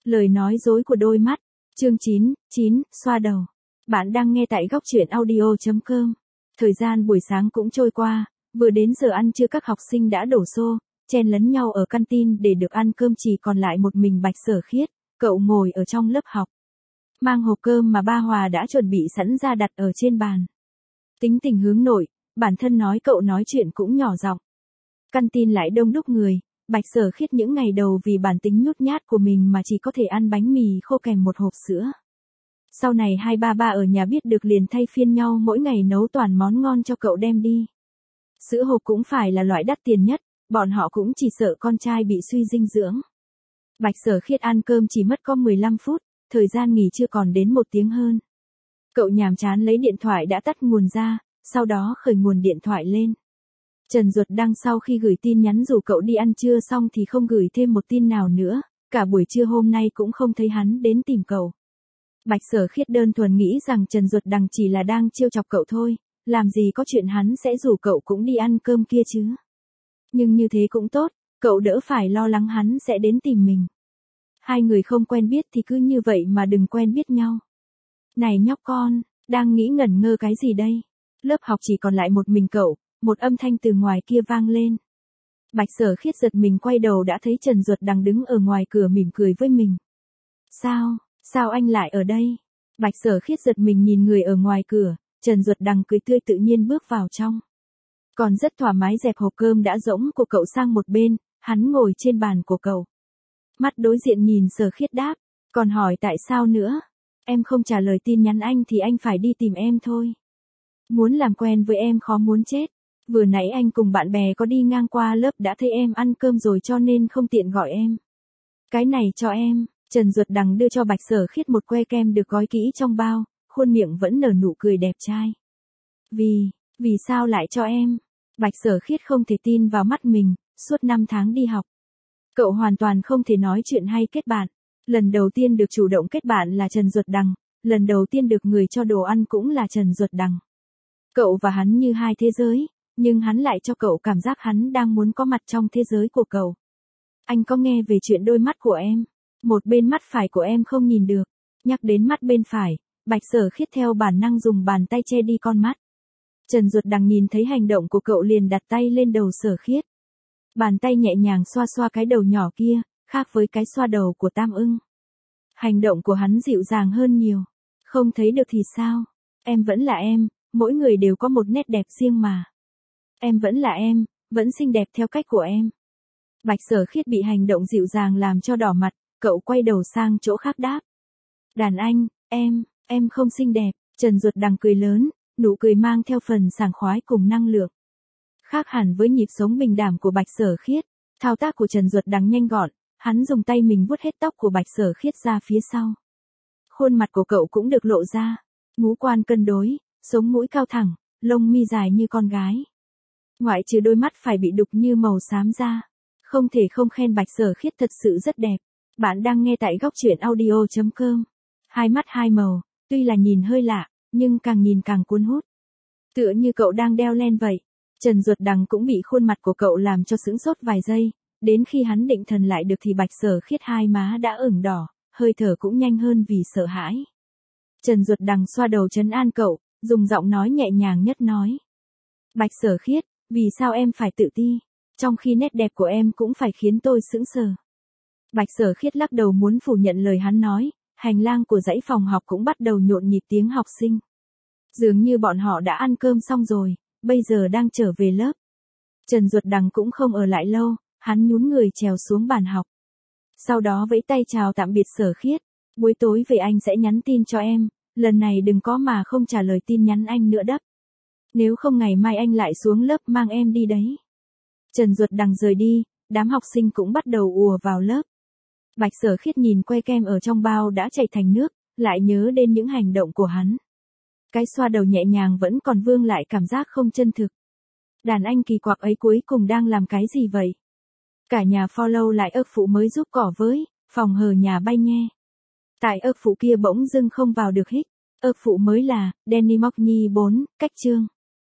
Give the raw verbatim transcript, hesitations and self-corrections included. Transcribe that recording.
Lời nói dối của đôi mắt. Chương chín, chín, xoa đầu. Bạn đang nghe tại góc truyện audio chấm com. Thời gian buổi sáng cũng trôi qua, vừa đến giờ ăn trưa các học sinh đã đổ xô, chen lấn nhau ở canteen để được ăn cơm, chỉ còn lại một mình Bạch Sở Khiết, cậu ngồi ở trong lớp học. Mang hộp cơm mà ba Hòa đã chuẩn bị sẵn ra đặt ở trên bàn. Tính tình hướng nội, bản thân nói cậu nói chuyện cũng nhỏ giọng. Canteen lại đông đúc người, Bạch Sở Khiết những ngày đầu vì bản tính nhút nhát của mình mà chỉ có thể ăn bánh mì khô kèm một hộp sữa. Sau này hai ba ba ở nhà biết được liền thay phiên nhau mỗi ngày nấu toàn món ngon cho cậu đem đi. Sữa hộp cũng phải là loại đắt tiền nhất, bọn họ cũng chỉ sợ con trai bị suy dinh dưỡng. Bạch Sở Khiết ăn cơm chỉ mất có mười lăm phút, thời gian nghỉ chưa còn đến một tiếng hơn. Cậu nhàm chán lấy điện thoại đã tắt nguồn ra, sau đó khởi nguồn điện thoại lên. Trần Duật Đăng sau khi gửi tin nhắn rủ cậu đi ăn trưa xong thì không gửi thêm một tin nào nữa, cả buổi trưa hôm nay cũng không thấy hắn đến tìm cậu. Bạch Sở Khiết đơn thuần nghĩ rằng Trần Duật Đăng chỉ là đang trêu chọc cậu thôi, làm gì có chuyện hắn sẽ rủ cậu cũng đi ăn cơm kia chứ. Nhưng như thế cũng tốt, cậu đỡ phải lo lắng hắn sẽ đến tìm mình. Hai người không quen biết thì cứ như vậy mà đừng quen biết nhau. Này nhóc con, đang nghĩ ngẩn ngơ cái gì đây? Lớp học chỉ còn lại một mình cậu, một âm thanh từ ngoài kia vang lên. Bạch Sở Khiết giật mình quay đầu đã thấy Trần Duật Đăng đứng ở ngoài cửa mỉm cười với mình. Sao, sao anh lại ở đây? Bạch Sở Khiết giật mình nhìn người ở ngoài cửa, Trần Duật Đăng cười tươi tự nhiên bước vào trong. Còn rất thoải mái dẹp hộp cơm đã rỗng của cậu sang một bên, hắn ngồi trên bàn của cậu. Mắt đối diện nhìn Sở Khiết đáp, còn hỏi tại sao nữa? Em không trả lời tin nhắn anh thì anh phải đi tìm em thôi. Muốn làm quen với em khó muốn chết. Vừa nãy anh cùng bạn bè có đi ngang qua lớp đã thấy em ăn cơm rồi cho nên không tiện gọi em. Cái này cho em. Trần Duật Đăng đưa cho Bạch Sở Khiết một que kem được gói kỹ trong bao, khuôn miệng vẫn nở nụ cười đẹp trai. Vì, vì sao lại cho em? Bạch Sở Khiết không thể tin vào mắt mình, suốt năm tháng đi học. Cậu hoàn toàn không thể nói chuyện hay kết bạn. Lần đầu tiên được chủ động kết bạn là Trần Duật Đăng, lần đầu tiên được người cho đồ ăn cũng là Trần Duật Đăng. Cậu và hắn như hai thế giới, nhưng hắn lại cho cậu cảm giác hắn đang muốn có mặt trong thế giới của cậu. Anh có nghe về chuyện đôi mắt của em? Một bên mắt phải của em không nhìn được. Nhắc đến mắt bên phải, Bạch Sở Khiết theo bản năng dùng bàn tay che đi con mắt. Trần Duật Đăng nhìn thấy hành động của cậu liền đặt tay lên đầu Sở Khiết. Bàn tay nhẹ nhàng xoa xoa cái đầu nhỏ kia, khác với cái xoa đầu của Tam Ưng. Hành động của hắn dịu dàng hơn nhiều. Không thấy được thì sao? Em vẫn là em, mỗi người đều có một nét đẹp riêng mà. Em vẫn là em, vẫn xinh đẹp theo cách của em. Bạch Sở Khiết bị hành động dịu dàng làm cho đỏ mặt, cậu quay đầu sang chỗ khác đáp. Đàn anh, em, em không xinh đẹp. Trần Duật Đăng cười lớn, nụ cười mang theo phần sảng khoái cùng năng lượng. Khác hẳn với nhịp sống bình đảm của Bạch Sở Khiết, thao tác của Trần Duật Đăng nhanh gọn, hắn dùng tay mình vuốt hết tóc của Bạch Sở Khiết ra phía sau. Khuôn mặt của cậu cũng được lộ ra, ngũ quan cân đối, sống mũi cao thẳng, lông mi dài như con gái. Ngoại trừ đôi mắt phải bị đục như màu xám ra, không thể không khen Bạch Sở Khiết thật sự rất đẹp. Bạn đang nghe tại góc truyện audio chấm com. Hai mắt hai màu, tuy là nhìn hơi lạ, nhưng càng nhìn càng cuốn hút. Tựa như cậu đang đeo len vậy. Trần Duật Đăng cũng bị khuôn mặt của cậu làm cho sững sốt vài giây, đến khi hắn định thần lại được thì Bạch Sở Khiết hai má đã ửng đỏ, hơi thở cũng nhanh hơn vì sợ hãi. Trần Duật Đăng xoa đầu trấn an cậu, dùng giọng nói nhẹ nhàng nhất nói. Bạch Sở Khiết, vì sao em phải tự ti, trong khi nét đẹp của em cũng phải khiến tôi sững sờ. Bạch Sở Khiết lắc đầu muốn phủ nhận lời hắn nói, hành lang của dãy phòng học cũng bắt đầu nhộn nhịp tiếng học sinh. Dường như bọn họ đã ăn cơm xong rồi, bây giờ đang trở về lớp. Trần Duật Đăng cũng không ở lại lâu, hắn nhún người trèo xuống bàn học. Sau đó vẫy tay chào tạm biệt Sở Khiết, buổi tối về anh sẽ nhắn tin cho em, lần này đừng có mà không trả lời tin nhắn anh nữa đắp. Nếu không ngày mai anh lại xuống lớp mang em đi đấy. Trần Duật Đăng rời đi, đám học sinh cũng bắt đầu ùa vào lớp. Bạch Sở Khiết nhìn que kem ở trong bao đã chảy thành nước, lại nhớ đến những hành động của hắn. Cái xoa đầu nhẹ nhàng vẫn còn vương lại cảm giác không chân thực. Đàn anh kỳ quặc ấy cuối cùng đang làm cái gì vậy? Cả nhà follow lại ức phụ mới giúp cỏ với, phòng hờ nhà bay nghe. Tại ức phụ kia bỗng dưng không vào được hít. Ức phụ mới là, Danny Mocney bốn, cách chương.